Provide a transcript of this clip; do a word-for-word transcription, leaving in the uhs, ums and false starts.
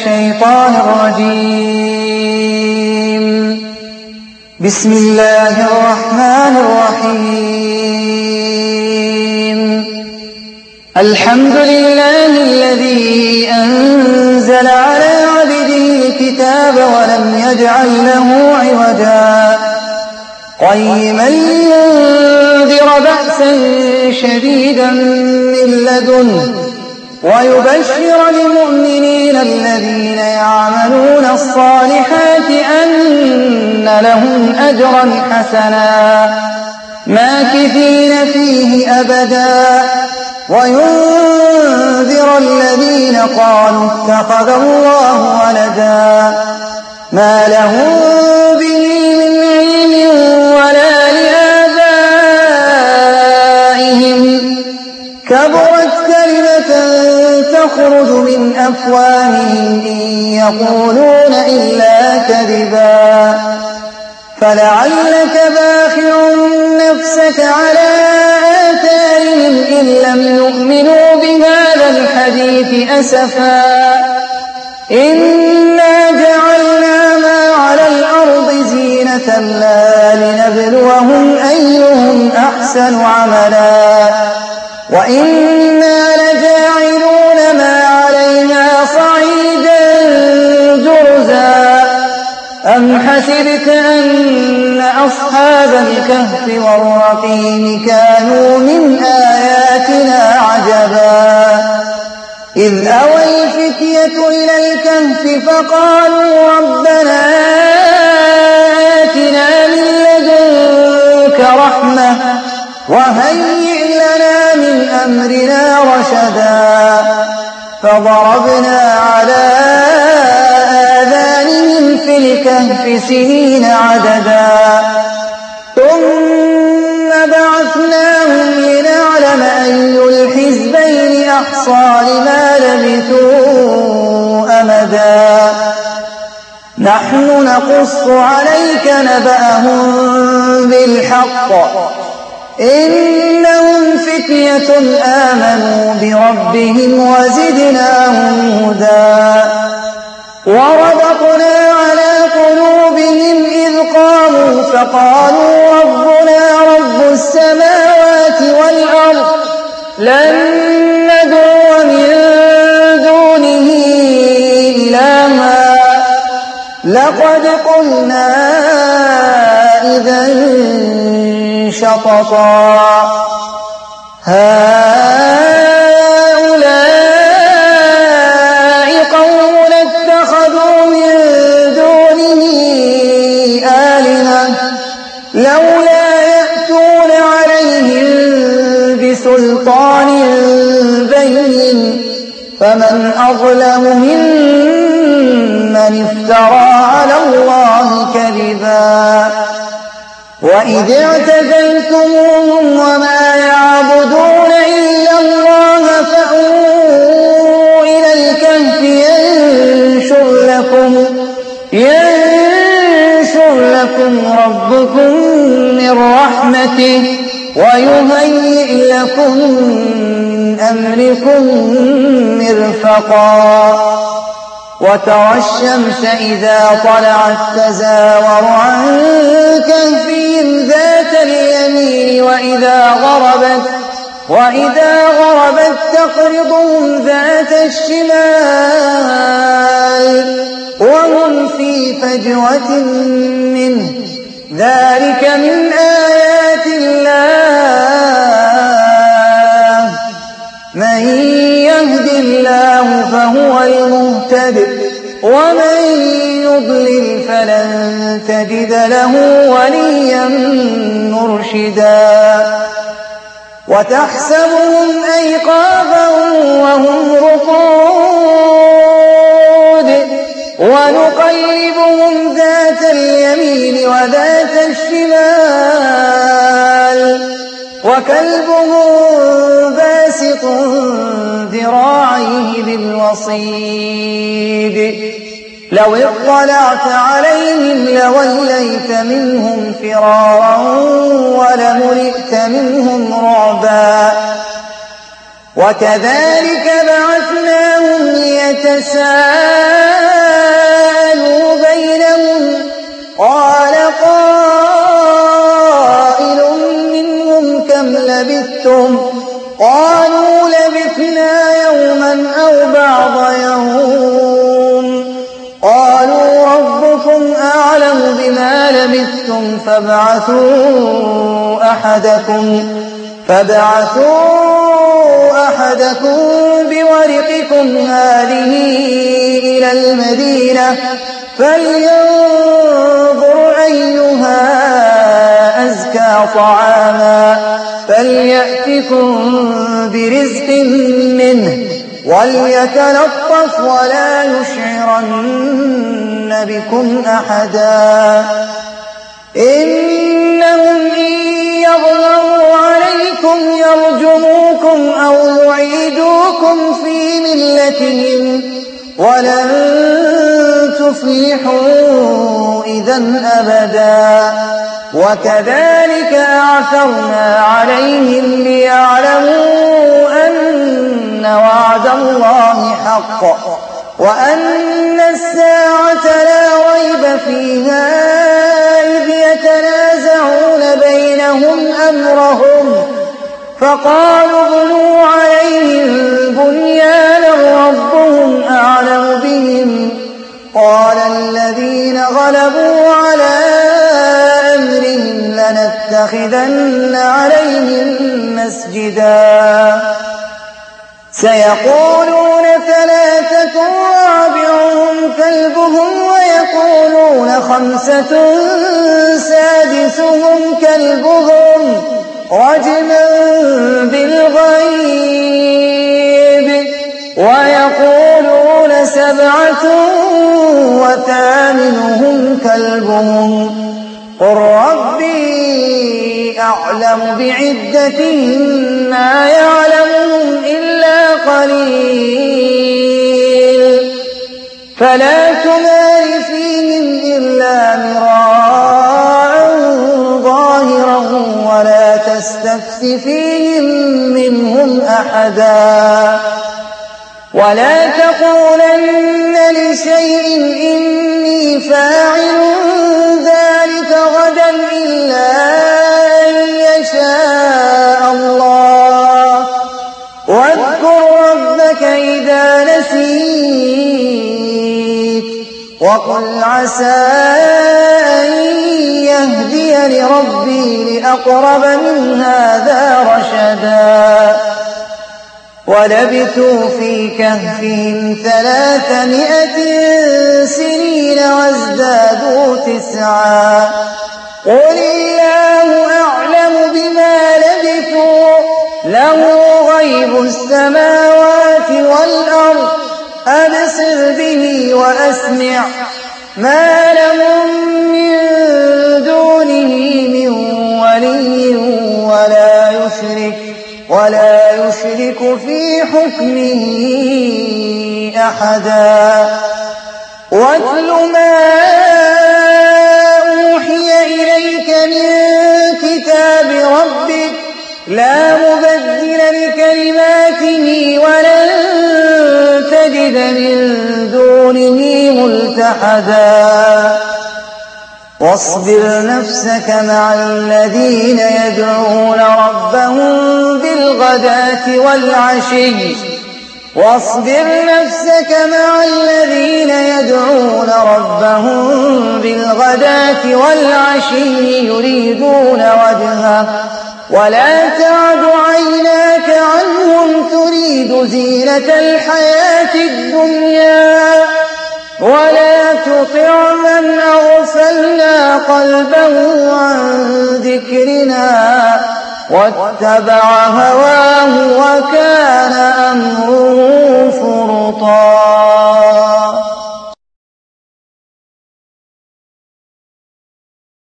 الشيطان الرجيم. بسم الله الرحمن الرحيم. الحمد لله الذي أنزل على عبده الكتاب ولم يجعل له عوجا قيما لينذر بأسا شديدا من لدنه ويبشر المؤمنين الذين يعملون الصالحات أن لهم أجرا حسنا ماكثين فيه أبدا وينذر الذين قالوا اتخذ الله ولدا ما لهم به من علم ولا لآبائهم كبرت كلمة تخرج من أفواههم إن يقولون إلا كذبا فلعلك باخع نفسك على آثارهم إن لم يؤمنوا بهذا الحديث أسفا إنا جعلنا ما على الأرض زينة لها لنبلوهم أيهم أحسن عملا وإنا لجاعلون ما عليها صعيدا جرزا أم حسبت أن أصحاب الكهف والرقيم كانوا من آياتنا عجبا إذ أوى الفتية إلى الكهف فقالوا ربنا آتنا من لدنك رحمة وهيئ لنا من أمرنا رشدا فضربنا على آذانهم في الكهف سنين عددا ثم بعثناهم لنعلم أي الحزبين أحصى لما لبثوا أمدا نحن نقص عليك نبأهم بالحق إنهم فتية آمنوا بربهم وزدناهم هدى وربطنا على قلوبهم إذ قاموا فقالوا ربنا رب السماوات والأرض لن ندعو من دونه إلها لقد قلنا إذا شططا هؤلاء قومنا اتخذوا من دونه آلهة لولا يأتون عليهم بسلطان بين فمن أظلم ممن افترى على الله كذبا وإذ اعتزلتموهم وما يعبدون إلا الله فأووا إلى الكهف ينشر لكم ينشر لكم ربكم من رحمته ويهيئ لكم من أمركم مرفقا وترى الشمس إذا طلعت تزاور عن كهفهم ذات اليمين وإذا غربت وإذا غربت تقرضهم ذات الشمال وهم في فجوة منه ذلك من آيات الله من يهد الله فهو المهتد ومن يضلل فلن تجد له وليا مرشدا وتحسبهم أيقاظا وهم رقود ونقلبهم ذات اليمين وذات الشمال وكلبهم باسط ذراعيه بالوصيد لو اطلعت عليهم لوليت منهم فرارا ولملئت منهم رعبا وكذلك بعثناهم ليتساءلوا لبثتم قالوا لبثنا يوما أو بعض يوم قالوا ربكم أعلم بما لبثتم فابعثوا أحدكم فابعثوا أحدكم بورقكم هذه إلى المدينة فلينظر أيها أزكى طعاما فليأتكم برزق منه وليتلطف ولا يشعرن بكم أحدا إنهم إن يظهروا عليكم يرجموكم أو يعيدوكم في ملتهم ولن تفلحوا إذا أبدا وكذلك أعثرنا عليهم ليعلموا أن وعد الله حق وأن الساعة لا ريب فيها إذ يتنازعون بينهم أمرهم فقالوا ابنوا عليهم بنيانا ربهم أعلم بهم قال الذين غلبوا على أمرهم لنتخذن عليهم مسجدا سيقولون ثلاثة رابعهم كلبهم ويقولون خمسة سادسهم كلبهم رجما بالغيب ويقولون سبعة وثامنهم كلبهم قل ربي أعلم بعدتهم ما يعلمهم إلا قليل فلا تمار فيهم إلا مراء ظاهرا ولا تستفت فيهم منهم أحدا ولا تقولن لشيء إني فاعل ذلك غدا إلا أن يشاء الله واذكر ربك إذا نسيت وقل عسى أن يهديني ربي لأقرب من هذا رشدا ولبثوا في كهفهم ثلاثمائة سنين وازدادوا تسعا قل الله أعلم بما لبثوا له غيب السماوات والأرض أبصر به وأسمع ما لهم من دونه من ولي ولا يشرك ولا يشرك في حكمه أحدا واتل ما أوحي إليك من كتاب ربك لا مبدل لكلماته ولن تجد من دونه ملتحدا واصبر نفسك مع الذين يدعون ربهم بالغداة والعشي واصبر نفسك مع الذين يدعون ربهم بالغداة والعشي يريدون وجهه ولا تعد عيناك عنهم تريد زينة الحياة الدنيا ولا تطع من أغفلنا قلبه عن ذكرنا واتبع هواه